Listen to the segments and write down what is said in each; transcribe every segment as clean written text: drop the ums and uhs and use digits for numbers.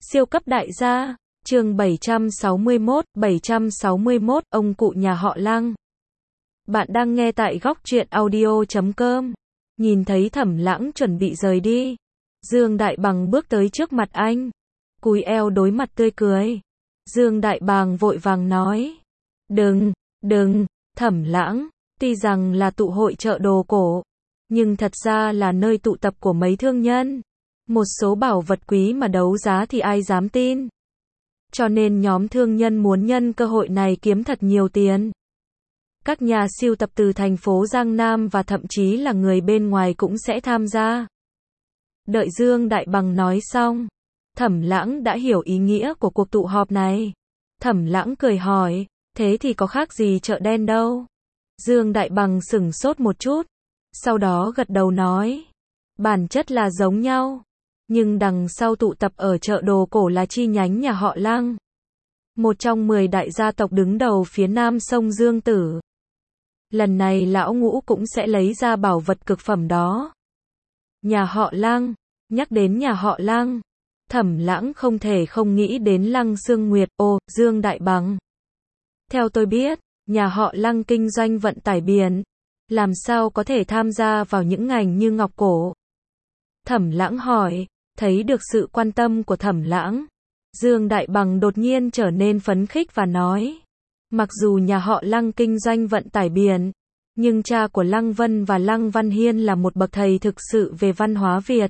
Siêu cấp đại gia, chương 761, ông cụ nhà họ Lăng. Bạn đang nghe tại góc truyện audio.com. Nhìn thấy Thẩm Lãng chuẩn bị rời đi, Dương Đại Bằng bước tới trước mặt anh, cúi eo đối mặt tươi cười. Dương Đại Bàng vội vàng nói, đừng, Thẩm Lãng, tuy rằng là tụ hội chợ đồ cổ, nhưng thật ra là nơi tụ tập của mấy thương nhân. Một số bảo vật quý mà đấu giá thì ai dám tin. Cho nên nhóm thương nhân muốn nhân cơ hội này kiếm thật nhiều tiền. Các nhà sưu tập từ thành phố Giang Nam và thậm chí là người bên ngoài cũng sẽ tham gia. Đợi Dương Đại Bằng nói xong, Thẩm Lãng đã hiểu ý nghĩa của cuộc tụ họp này. Thẩm Lãng cười hỏi, thế thì có khác gì chợ đen đâu? Dương Đại Bằng sửng sốt một chút, sau đó gật đầu nói, bản chất là giống nhau. Nhưng đằng sau tụ tập ở chợ đồ cổ là chi nhánh nhà họ Lăng, một trong 10 đại gia tộc đứng đầu phía nam sông Dương Tử. Lần này lão ngũ cũng sẽ lấy ra bảo vật cực phẩm đó. Nhà họ Lăng, nhắc đến nhà họ Lăng, Thẩm Lãng không thể không nghĩ đến Lăng Sương Nguyệt. Dương Đại Bằng, theo tôi biết, nhà họ Lăng kinh doanh vận tải biển, làm sao có thể tham gia vào những ngành như ngọc cổ? Thẩm Lãng hỏi. Thấy được sự quan tâm của Thẩm Lãng, Dương Đại Bằng đột nhiên trở nên phấn khích và nói, mặc dù nhà họ Lăng kinh doanh vận tải biển, nhưng cha của Lăng Vân và Lăng Văn Hiên là một bậc thầy thực sự về văn hóa Việt.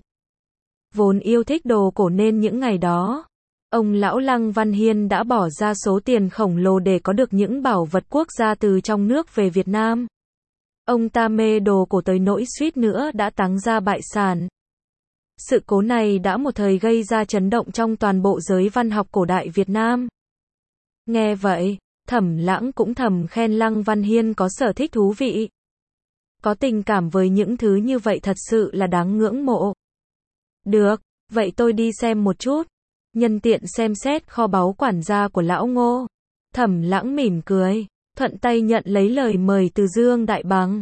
Vốn yêu thích đồ cổ nên những ngày đó, ông lão Lăng Văn Hiên đã bỏ ra số tiền khổng lồ để có được những bảo vật quốc gia từ trong nước về Việt Nam. Ông ta mê đồ cổ tới nỗi suýt nữa đã táng ra bại sản. Sự cố này đã một thời gây ra chấn động trong toàn bộ giới văn học cổ đại Việt Nam. Nghe vậy, Thẩm Lãng cũng thầm khen Lăng Văn Hiên có sở thích thú vị. Có tình cảm với những thứ như vậy thật sự là đáng ngưỡng mộ. Được, vậy tôi đi xem một chút, nhân tiện xem xét kho báu quản gia của lão Ngô. Thẩm Lãng mỉm cười, thuận tay nhận lấy lời mời từ Dương Đại Bằng.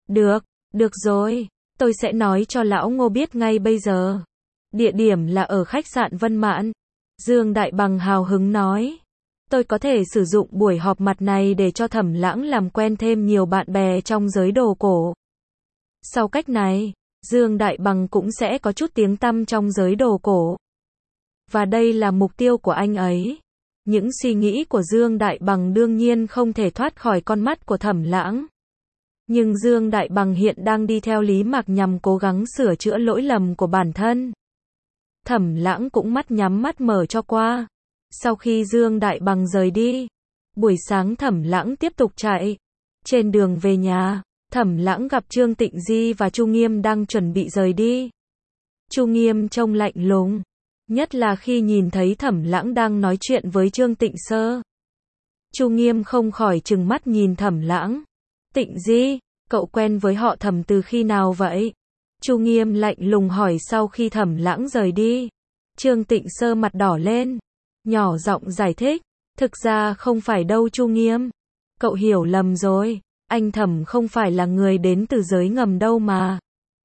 Được rồi. Tôi sẽ nói cho lão Ngô biết ngay bây giờ. Địa điểm là ở khách sạn Vân Mạn. Dương Đại Bằng hào hứng nói. Tôi có thể sử dụng buổi họp mặt này để cho Thẩm Lãng làm quen thêm nhiều bạn bè trong giới đồ cổ. Sau cách này, Dương Đại Bằng cũng sẽ có chút tiếng tăm trong giới đồ cổ. Và đây là mục tiêu của anh ấy. Những suy nghĩ của Dương Đại Bằng đương nhiên không thể thoát khỏi con mắt của Thẩm Lãng. Nhưng Dương Đại Bằng hiện đang đi theo Lý Mạc nhằm cố gắng sửa chữa lỗi lầm của bản thân. Thẩm Lãng cũng mắt nhắm mắt mở cho qua. Sau khi Dương Đại Bằng rời đi, buổi sáng Thẩm Lãng tiếp tục chạy. Trên đường về nhà, Thẩm Lãng gặp Trương Tịnh Di và Chu Nghiêm đang chuẩn bị rời đi. Chu Nghiêm trông lạnh lùng, nhất là khi nhìn thấy Thẩm Lãng đang nói chuyện với Trương Tịnh Sơ. Chu Nghiêm không khỏi trừng mắt nhìn Thẩm Lãng. Tịnh Di, cậu quen với họ Thẩm từ khi nào vậy? Chu Nghiêm lạnh lùng hỏi sau khi Thẩm Lãng rời đi. Trương Tịnh Sơ mặt đỏ lên, nhỏ giọng giải thích, thực ra không phải đâu Chu Nghiêm. Cậu hiểu lầm rồi, anh Thẩm không phải là người đến từ giới ngầm đâu mà.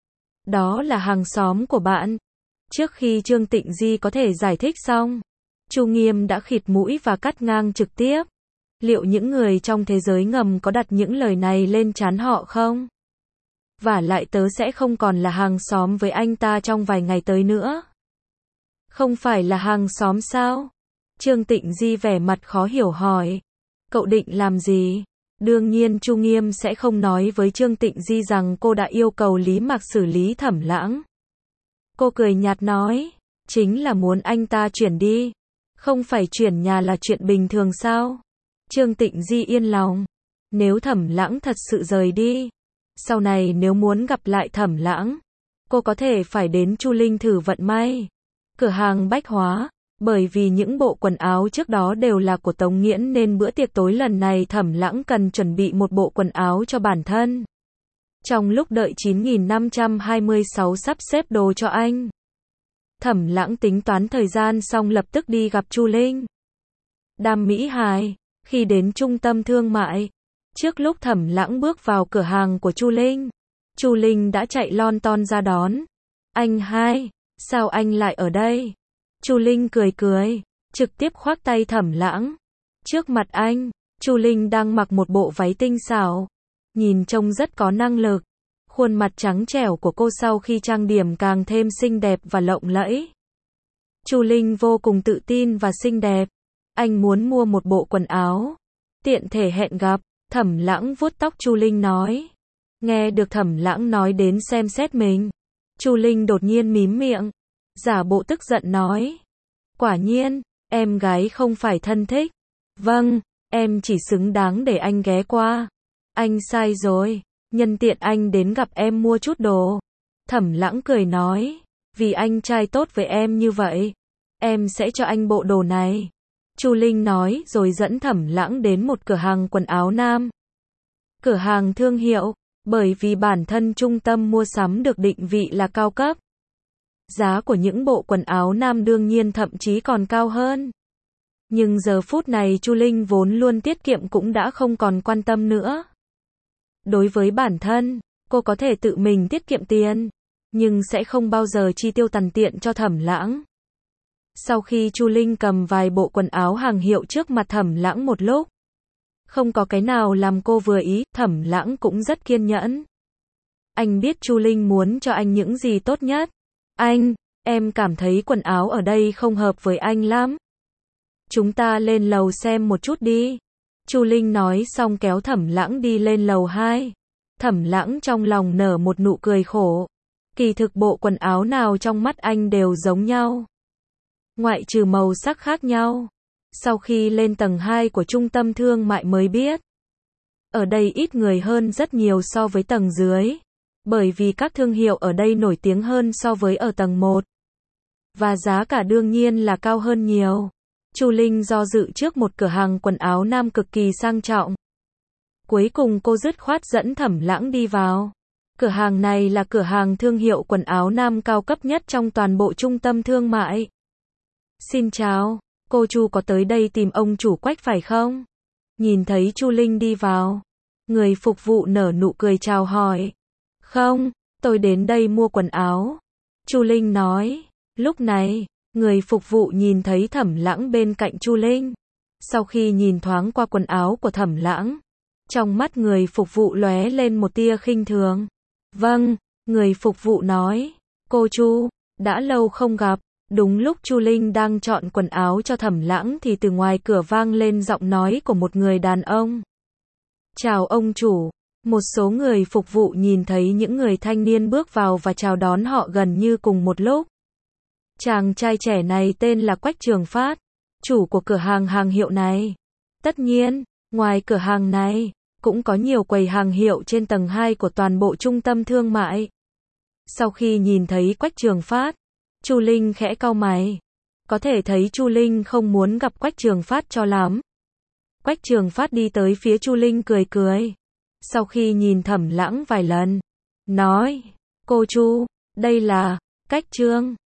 Đó là hàng xóm của bạn. Trước khi Trương Tịnh Di có thể giải thích xong, Chu Nghiêm đã khịt mũi và cắt ngang trực tiếp. Liệu những người trong thế giới ngầm có đặt những lời này lên trán họ không? Vả lại tớ sẽ không còn là hàng xóm với anh ta trong vài ngày tới nữa. Không phải là hàng xóm sao? Trương Tịnh Di vẻ mặt khó hiểu hỏi. Cậu định làm gì? Đương nhiên Chu Nghiêm sẽ không nói với Trương Tịnh Di rằng cô đã yêu cầu Lý Mạc xử lý Thẩm Lãng. Cô cười nhạt nói, chính là muốn anh ta chuyển đi. Không phải chuyển nhà là chuyện bình thường sao? Trương Tịnh Di yên lòng. Nếu Thẩm Lãng thật sự rời đi, sau này nếu muốn gặp lại Thẩm Lãng, cô có thể phải đến Chu Linh thử vận may. Cửa hàng bách hóa, bởi vì những bộ quần áo trước đó đều là của Tống Nghiễn nên bữa tiệc tối lần này Thẩm Lãng cần chuẩn bị một bộ quần áo cho bản thân. Trong lúc đợi 9526 sắp xếp đồ cho anh, Thẩm Lãng tính toán thời gian xong lập tức đi gặp Chu Linh. Đàm Mỹ Hài. Khi đến trung tâm thương mại, trước lúc Thẩm Lãng bước vào cửa hàng của Chu Linh đã chạy lon ton ra đón. Anh hai, sao anh lại ở đây? Chu Linh cười cười, trực tiếp khoác tay Thẩm Lãng. Trước mặt anh, Chu Linh đang mặc một bộ váy tinh xảo, nhìn trông rất có năng lực. Khuôn mặt trắng trẻo của cô sau khi trang điểm càng thêm xinh đẹp và lộng lẫy. Chu Linh vô cùng tự tin và xinh đẹp. Anh muốn mua một bộ quần áo, tiện thể hẹn gặp. Thẩm Lãng vuốt tóc Chu Linh nói. Nghe được Thẩm Lãng nói đến xem xét mình, Chu Linh đột nhiên mím miệng, giả bộ tức giận nói. Quả nhiên, em gái không phải thân thích. Vâng, em chỉ xứng đáng để anh ghé qua. Anh sai rồi, nhân tiện anh đến gặp em mua chút đồ. Thẩm Lãng cười nói, vì anh trai tốt với em như vậy, em sẽ cho anh bộ đồ này. Chu Linh nói rồi dẫn Thẩm Lãng đến một cửa hàng quần áo nam. Cửa hàng thương hiệu, bởi vì bản thân trung tâm mua sắm được định vị là cao cấp. Giá của những bộ quần áo nam đương nhiên thậm chí còn cao hơn. Nhưng giờ phút này Chu Linh vốn luôn tiết kiệm cũng đã không còn quan tâm nữa. Đối với bản thân, cô có thể tự mình tiết kiệm tiền, nhưng sẽ không bao giờ chi tiêu tằn tiện cho Thẩm Lãng. Sau khi Chu Linh cầm vài bộ quần áo hàng hiệu trước mặt Thẩm Lãng một lúc, không có cái nào làm cô vừa ý, Thẩm Lãng cũng rất kiên nhẫn. Anh biết Chu Linh muốn cho anh những gì tốt nhất. Anh, em cảm thấy quần áo ở đây không hợp với anh lắm. Chúng ta lên lầu xem một chút đi. Chu Linh nói xong kéo Thẩm Lãng đi lên lầu 2. Thẩm Lãng trong lòng nở một nụ cười khổ. Kỳ thực bộ quần áo nào trong mắt anh đều giống nhau, ngoại trừ màu sắc khác nhau. Sau khi lên tầng 2 của trung tâm thương mại mới biết, ở đây ít người hơn rất nhiều so với tầng dưới, bởi vì các thương hiệu ở đây nổi tiếng hơn so với ở tầng 1. Và giá cả đương nhiên là cao hơn nhiều. Chu Linh do dự trước một cửa hàng quần áo nam cực kỳ sang trọng. Cuối cùng cô dứt khoát dẫn Thẩm Lãng đi vào. Cửa hàng này là cửa hàng thương hiệu quần áo nam cao cấp nhất trong toàn bộ trung tâm thương mại. Xin chào, cô Chu có tới đây tìm ông chủ Quách phải không? Nhìn thấy Chu Linh đi vào, người phục vụ nở nụ cười chào hỏi. Không, tôi đến đây mua quần áo. Chu Linh nói. Lúc này, người phục vụ nhìn thấy Thẩm Lãng bên cạnh Chu Linh. Sau khi nhìn thoáng qua quần áo của Thẩm Lãng, trong mắt người phục vụ lóe lên một tia khinh thường. Vâng, người phục vụ nói. Cô Chu, đã lâu không gặp. Đúng lúc Chu Linh đang chọn quần áo cho Thẩm Lãng thì từ ngoài cửa vang lên giọng nói của một người đàn ông. Chào ông chủ. Một số người phục vụ nhìn thấy những người thanh niên bước vào và chào đón họ gần như cùng một lúc. Chàng trai trẻ này tên là Quách Trường Phát, chủ của cửa hàng hàng hiệu này. Tất nhiên, ngoài cửa hàng này, cũng có nhiều quầy hàng hiệu trên tầng 2 của toàn bộ trung tâm thương mại. Sau khi nhìn thấy Quách Trường Phát, Chu Linh khẽ cau mày. Có thể thấy Chu Linh không muốn gặp Quách Trường Phát cho lắm. Quách Trường Phát đi tới phía Chu Linh cười cười. Sau khi nhìn Thẩm Lãng vài lần, nói, cô Chu, đây là Cách Trương.